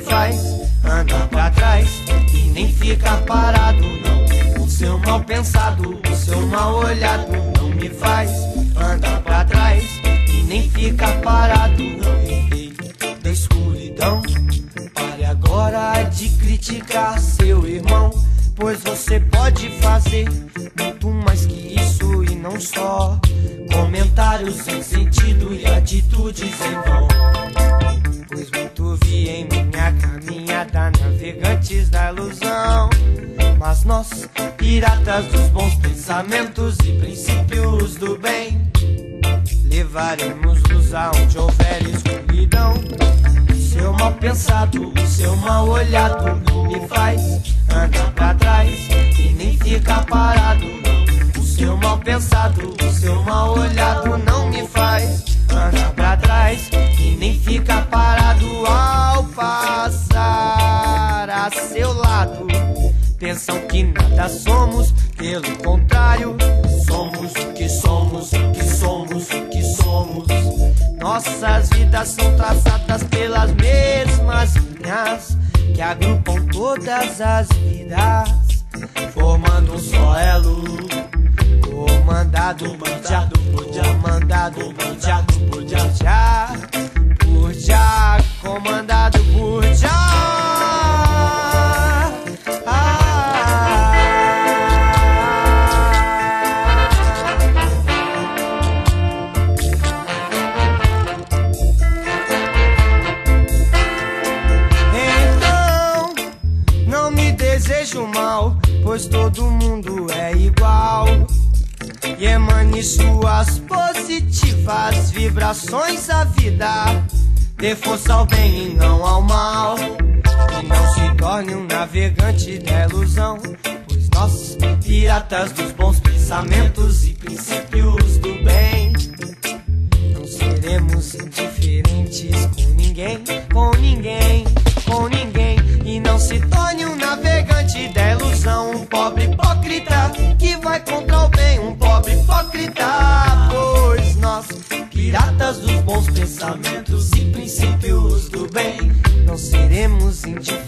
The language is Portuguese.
faz andar pra trás e nem ficar parado, não. O seu mal pensado, o seu mal olhado não me faz andar pra trás e nem ficar parado, não. Rei da escuridão, pare agora de criticar seu irmão, pois você pode fazer muito mais que isso e não só comentários sem sentido e atitudes em vão. Pois muito vi em minha caminhada navegantes da ilusão, mas nós, piratas dos bons pensamentos e princípios do bem, levaremos luz aonde houver escuridão. O seu mal pensado, o seu mal olhado não me faz andar pra trás e nem ficar parado, não. O seu mal pensado, o seu mal olhado não me faz andar pra trás e nem ficar parado ao passar a seu lado. Pensam que nada somos, pelo contrário, somos o que somos, o que somos, o que somos. Nossas vidas são traçadas pelas mesmas linhas que agrupam todas as vidas, formando um só elo, comandado por Jah, comandado por Jah, por Jah, por Jah, comandado por Jah. Desejo mal, pois todo mundo é igual, e emane suas positivas vibrações à vida, dê força ao bem e não ao mal, e não se torne um navegante da ilusão, pois nós, piratas dos bons pensamentos e princípios do bem, não seremos indiferentes com ninguém, com ninguém, com ninguém. E não se torne um navegante da ilusão, um pobre hipócrita que vai contra o bem, um pobre hipócrita. Pois nós, piratas dos bons pensamentos e princípios do bem, não seremos indiferentes